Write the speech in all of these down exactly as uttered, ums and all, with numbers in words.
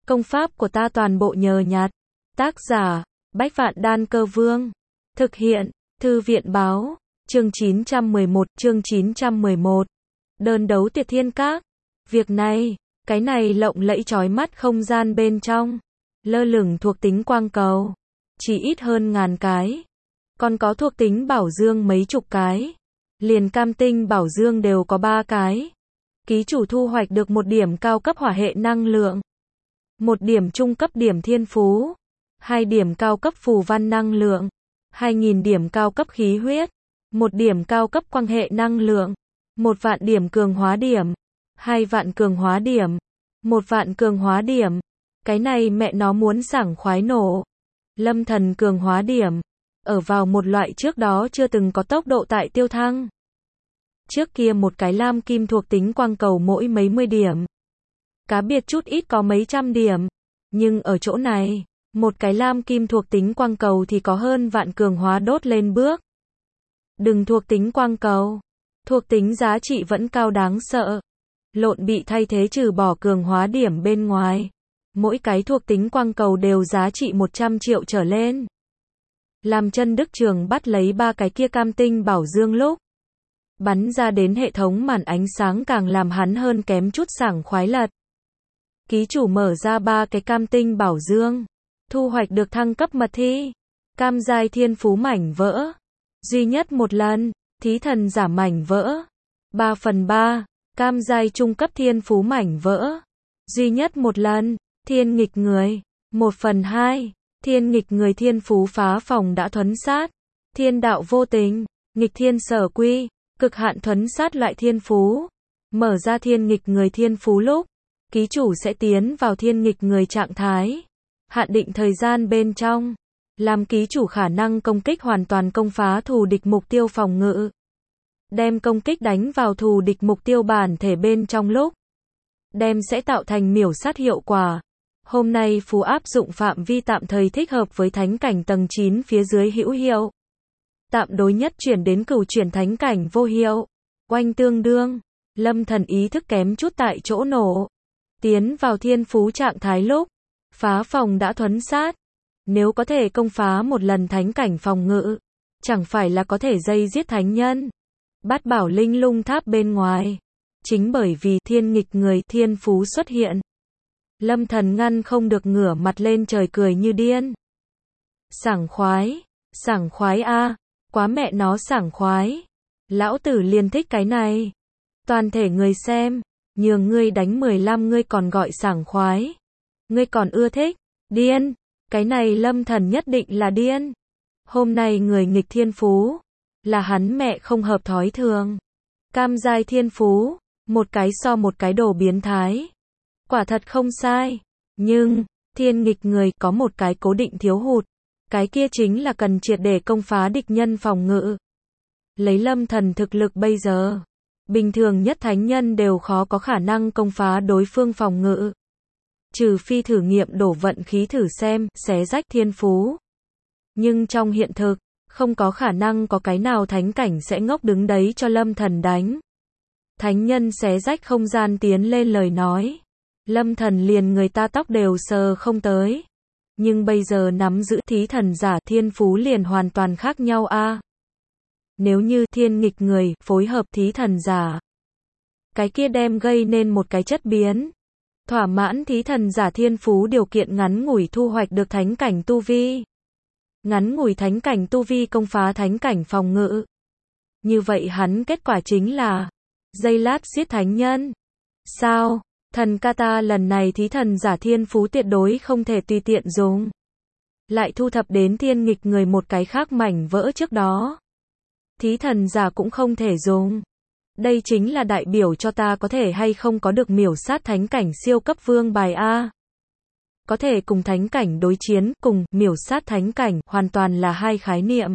Công pháp của ta toàn bộ nhờ nhặt. Tác giả, Bách Vạn Đan Cơ Vương. Thực hiện, Thư viện Báo. Chương chín trăm mười một, chương chín trăm mười một. Đơn đấu Tuyệt Thiên Các. Việc này, cái này lộng lẫy chói mắt không gian bên trong. Lơ lửng thuộc tính quang cầu. Chỉ ít hơn ngàn cái. Còn có thuộc tính bảo dương mấy chục cái. Liền cam tinh bảo dương đều có ba cái. Ký chủ thu hoạch được một điểm cao cấp hỏa hệ năng lượng. Một điểm trung cấp điểm thiên phú. Hai điểm cao cấp phù văn năng lượng. Hai nghìn điểm cao cấp khí huyết. Một điểm cao cấp quang hệ năng lượng. Một vạn điểm cường hóa điểm. Hai vạn cường hóa điểm. Một vạn cường hóa điểm. Cái này mẹ nó muốn sảng khoái nổ. Lâm thần cường hóa điểm. Ở vào một loại trước đó chưa từng có tốc độ tại tiêu thăng. Trước kia một cái lam kim thuộc tính quang cầu mỗi mấy mươi điểm. Cá biệt chút ít có mấy trăm điểm. Nhưng ở chỗ này, một cái lam kim thuộc tính quang cầu thì có hơn vạn cường hóa đốt lên bước. Đừng thuộc tính quang cầu. Thuộc tính giá trị vẫn cao đáng sợ. Lộn bị thay thế trừ bỏ cường hóa điểm bên ngoài. Mỗi cái thuộc tính quang cầu đều giá trị một trăm triệu trở lên. Làm chân Đức Trường bắt lấy ba cái kia cam tinh bảo dương lúc. Bắn ra đến hệ thống màn ánh sáng càng làm hắn hơn kém chút sảng khoái lật. Ký chủ mở ra ba cái cam tinh bảo dương. Thu hoạch được thăng cấp mật thi. Cam giai thiên phú mảnh vỡ. Duy nhất một lần. Thí thần giả mảnh vỡ. ba phần ba. Cam giai trung cấp thiên phú mảnh vỡ. Duy nhất một lần. Thiên nghịch người. một phần hai. Thiên nghịch người thiên phú phá phòng đã thuấn sát. Thiên đạo vô tình. Nghịch thiên sở quy. Cực hạn thuấn sát lại thiên phú. Mở ra thiên nghịch người thiên phú lúc. Ký chủ sẽ tiến vào thiên nghịch người trạng thái. Hạn định thời gian bên trong. Làm ký chủ khả năng công kích hoàn toàn công phá thù địch mục tiêu phòng ngự. Đem công kích đánh vào thù địch mục tiêu bản thể bên trong lúc. Đem sẽ tạo thành miểu sát hiệu quả. Hôm nay phú áp dụng phạm vi tạm thời thích hợp với thánh cảnh tầng chín phía dưới hữu hiệu. Tạm đối nhất chuyển đến cửu chuyển thánh cảnh vô hiệu. Oanh tương đương. Lâm thần ý thức kém chút tại chỗ nổ. Tiến vào thiên phú trạng thái lúc. Phá phòng đã thuấn sát. Nếu có thể công phá một lần thánh cảnh phòng ngự. Chẳng phải là có thể dây giết thánh nhân. Bát bảo linh lung tháp bên ngoài. Chính bởi vì thiên nghịch người thiên phú xuất hiện. Lâm thần ngăn không được ngửa mặt lên trời cười như điên. Sảng khoái. Sảng khoái a. Quá mẹ nó sảng khoái. Lão tử liền thích cái này. Toàn thể người xem. Nhường ngươi đánh mười lăm ngươi còn gọi sảng khoái. Ngươi còn ưa thích. Điên. Cái này lâm thần nhất định là điên. Hôm nay người nghịch thiên phú. Là hắn mẹ không hợp thói thường. Cam giai thiên phú. Một cái so một cái đồ biến thái. Quả thật không sai. Nhưng, thiên nghịch người có một cái cố định thiếu hụt. Cái kia chính là cần triệt để công phá địch nhân phòng ngự. Lấy lâm thần thực lực bây giờ. Bình thường nhất thánh nhân đều khó có khả năng công phá đối phương phòng ngự. Trừ phi thử nghiệm đổ vận khí thử xem, xé rách thiên phú. Nhưng trong hiện thực, không có khả năng có cái nào thánh cảnh sẽ ngốc đứng đấy cho lâm thần đánh. Thánh nhân xé rách không gian tiến lên lời nói. Lâm thần liền người ta tóc đều sờ không tới. Nhưng bây giờ nắm giữ thí thần giả thiên phú liền hoàn toàn khác nhau a. À. Nếu như thiên nghịch người phối hợp thí thần giả. Cái kia đem gây nên một cái chất biến. Thỏa mãn thí thần giả thiên phú điều kiện ngắn ngủi thu hoạch được thánh cảnh tu vi. Ngắn ngủi thánh cảnh tu vi công phá thánh cảnh phòng ngự. Như vậy hắn kết quả chính là giây lát giết thánh nhân. Sao? Thần Kata lần này thí thần giả thiên phú tuyệt đối không thể tùy tiện dùng. Lại thu thập đến thiên nghịch người một cái khác mảnh vỡ trước đó. Thí thần giả cũng không thể dùng. Đây chính là đại biểu cho ta có thể hay không có được miểu sát thánh cảnh siêu cấp vương bài A. Có thể cùng thánh cảnh đối chiến, cùng miểu sát thánh cảnh, hoàn toàn là hai khái niệm.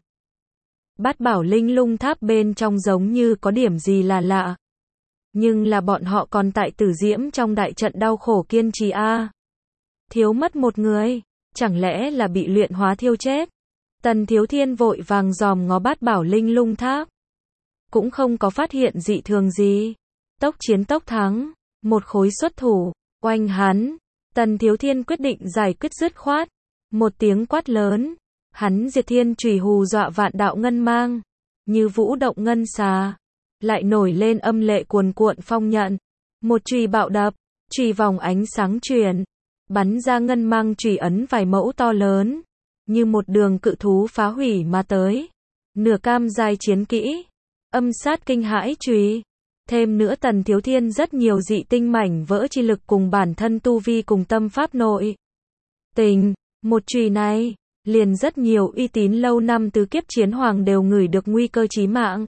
Bát bảo linh lung tháp bên trong giống như có điểm gì là lạ. Nhưng là bọn họ còn tại tử diễm trong đại trận đau khổ kiên trì a. Thiếu mất một người, chẳng lẽ là bị luyện hóa thiêu chết? Tần Thiếu Thiên vội vàng dòm ngó bát bảo linh lung tháp. Cũng không có phát hiện dị thường gì. Tốc chiến tốc thắng, một khối xuất thủ, oanh hắn. Tần Thiếu Thiên quyết định giải quyết dứt khoát. Một tiếng quát lớn, hắn diệt thiên chùy hù dọa vạn đạo ngân mang, như vũ động ngân xà, lại nổi lên âm lệ cuồn cuộn phong nhận. Một chùy bạo đập, chùy vòng ánh sáng chuyển, bắn ra ngân mang chùy ấn vài mẫu to lớn, như một đường cự thú phá hủy mà tới. Nửa cam giai chiến kỹ, âm sát kinh hãi chùy. Thêm nữa Tần Thiếu Thiên rất nhiều dị tinh mảnh vỡ chi lực cùng bản thân tu vi cùng tâm pháp nội tình. Một chùy này, liền rất nhiều uy tín lâu năm tứ kiếp chiến hoàng đều ngửi được nguy cơ chí mạng.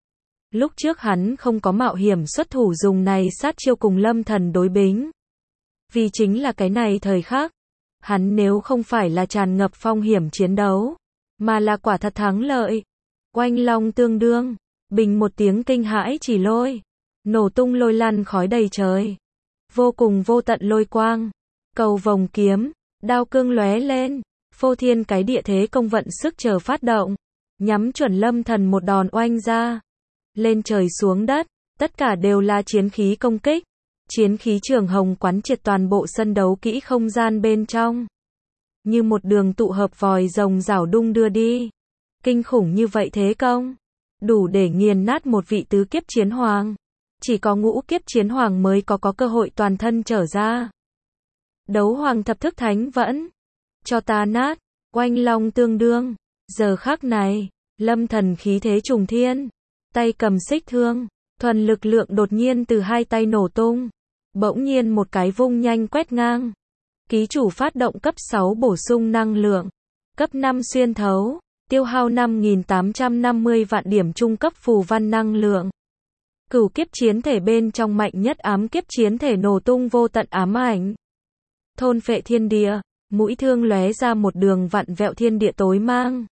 Lúc trước hắn không có mạo hiểm xuất thủ dùng này sát chiêu cùng Lâm Thần đối bính. Vì chính là cái này thời khắc, hắn nếu không phải là tràn ngập phong hiểm chiến đấu, mà là quả thật thắng lợi. Oanh long tương đương, bình một tiếng kinh hãi chỉ lôi, nổ tung lôi lăn khói đầy trời. Vô cùng vô tận lôi quang, cầu vồng kiếm, đao cương lóe lên, phô thiên cái địa thế công vận sức chờ phát động, nhắm chuẩn Lâm Thần một đòn oanh ra. Lên trời xuống đất, tất cả đều là chiến khí công kích. Chiến khí trường hồng quán triệt toàn bộ sân đấu kỹ không gian bên trong. Như một đường tụ hợp vòi rồng rảo đung đưa đi. Kinh khủng như vậy thế công, đủ để nghiền nát một vị tứ kiếp chiến hoàng. Chỉ có ngũ kiếp chiến hoàng mới có có cơ hội toàn thân trở ra. Đấu hoàng thập thức thánh vẫn. Cho ta nát, oanh long tương đương. Giờ khắc này, Lâm Thần khí thế trùng thiên. Tay cầm xích thương, thuần lực lượng đột nhiên từ hai tay nổ tung. Bỗng nhiên một cái vung nhanh quét ngang. Ký chủ phát động cấp sáu bổ sung năng lượng. Cấp năm xuyên thấu, tiêu hao năm nghìn tám trăm năm mươi vạn điểm trung cấp phù văn năng lượng. Cửu kiếp chiến thể bên trong mạnh nhất ám kiếp chiến thể nổ tung vô tận ám ảnh. Thôn phệ thiên địa, mũi thương lóe ra một đường vặn vẹo thiên địa tối mang.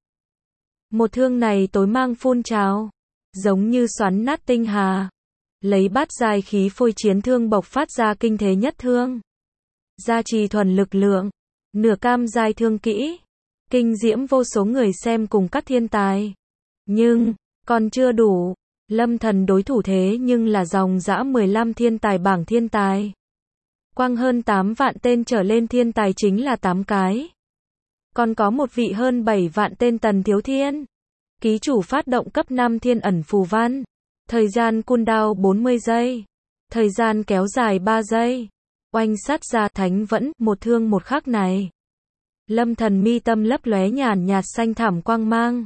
Một thương này tối mang phun trào, giống như xoắn nát tinh hà. Lấy bát giai khí phôi chiến thương bộc phát ra kinh thế nhất thương. Gia trì thuần lực lượng, nửa cam giai thương kỹ, kinh diễm vô số người xem cùng các thiên tài. Nhưng, còn chưa đủ, Lâm Thần đối thủ thế nhưng là dòng dã mười lăm thiên tài bảng thiên tài. Quang hơn tám vạn tên trở lên thiên tài chính là tám cái. Còn có một vị hơn bảy vạn tên Tần Thiếu Thiên. Ký chủ phát động cấp năm thiên ẩn phù văn. Thời gian cooldown bốn mươi giây. Thời gian kéo dài ba giây. Oanh sát ra thánh vẫn, một thương một khắc này. Lâm Thần mi tâm lấp lóe nhàn nhạt xanh thẳm quang mang.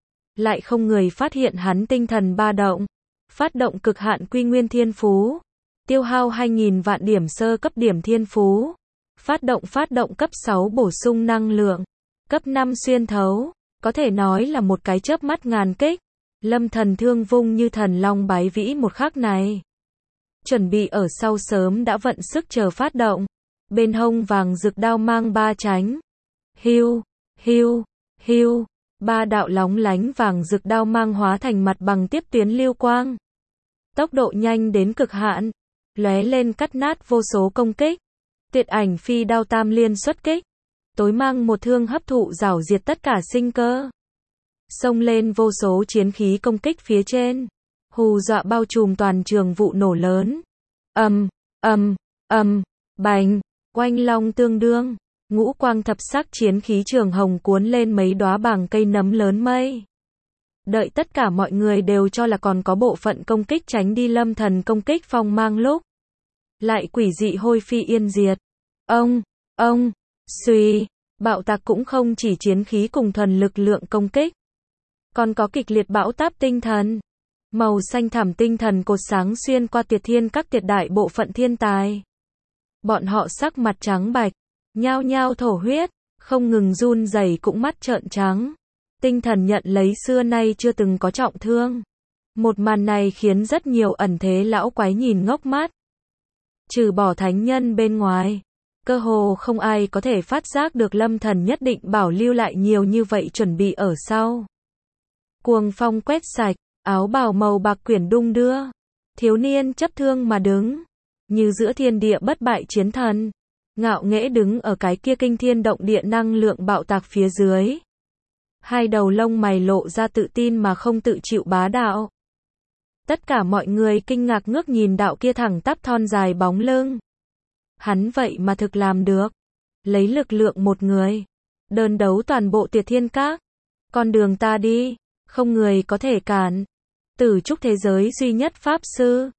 Lại không người phát hiện hắn tinh thần ba động. Phát động cực hạn quy nguyên thiên phú. Tiêu hao hai nghìn vạn điểm sơ cấp điểm thiên phú. Phát động phát động cấp sáu bổ sung năng lượng. Cấp năm xuyên thấu. Có thể nói là một cái chớp mắt ngàn kích. Lâm Thần thương vung như thần long bái vĩ một khắc này. Chuẩn bị ở sau sớm đã vận sức chờ phát động. Bên hông vàng rực đao mang ba tránh. Hiu, hiu, hiu. Ba đạo lóng lánh vàng rực đao mang hóa thành mặt bằng tiếp tuyến lưu quang. Tốc độ nhanh đến cực hạn. Lóe lên cắt nát vô số công kích. Tuyệt ảnh phi đao tam liên xuất kích. Tối mang một thương hấp thụ rảo diệt tất cả sinh cơ. Xông lên vô số chiến khí công kích phía trên. Hù dọa bao trùm toàn trường vụ nổ lớn. Ầm, ầm, ầm, bành, oanh long tương đương. Ngũ quang thập sắc chiến khí trường hồng cuốn lên mấy đóa bàng cây nấm lớn mây. Đợi tất cả mọi người đều cho là còn có bộ phận công kích tránh đi Lâm Thần công kích phong mang lúc. Lại quỷ dị hôi phi yên diệt. Ông, ông, suy, bạo tạc cũng không chỉ chiến khí cùng thuần lực lượng công kích. Còn có kịch liệt bão táp tinh thần. Màu xanh thẳm tinh thần cột sáng xuyên qua tuyệt thiên các tuyệt đại bộ phận thiên tài. Bọn họ sắc mặt trắng bạch, nhao nhao thổ huyết, không ngừng run rẩy cũng mắt trợn trắng. Tinh thần nhận lấy xưa nay chưa từng có trọng thương. Một màn này khiến rất nhiều ẩn thế lão quái nhìn ngốc mắt. Trừ bỏ thánh nhân bên ngoài, cơ hồ không ai có thể phát giác được Lâm Thần nhất định bảo lưu lại nhiều như vậy chuẩn bị ở sau. Cuồng phong quét sạch, áo bào màu bạc quyển đung đưa. Thiếu niên chấp thương mà đứng, như giữa thiên địa bất bại chiến thần. Ngạo nghễ đứng ở cái kia kinh thiên động địa năng lượng bạo tạc phía dưới. Hai đầu lông mày lộ ra tự tin mà không tự chịu bá đạo. Tất cả mọi người kinh ngạc ngước nhìn đạo kia thẳng tắp thon dài bóng lưng. Hắn vậy mà thực làm được. Lấy lực lượng một người. Đơn đấu toàn bộ Tuyệt Thiên Các. Con đường ta đi. Không người có thể cản. Tử trúc thế giới duy nhất Pháp Sư.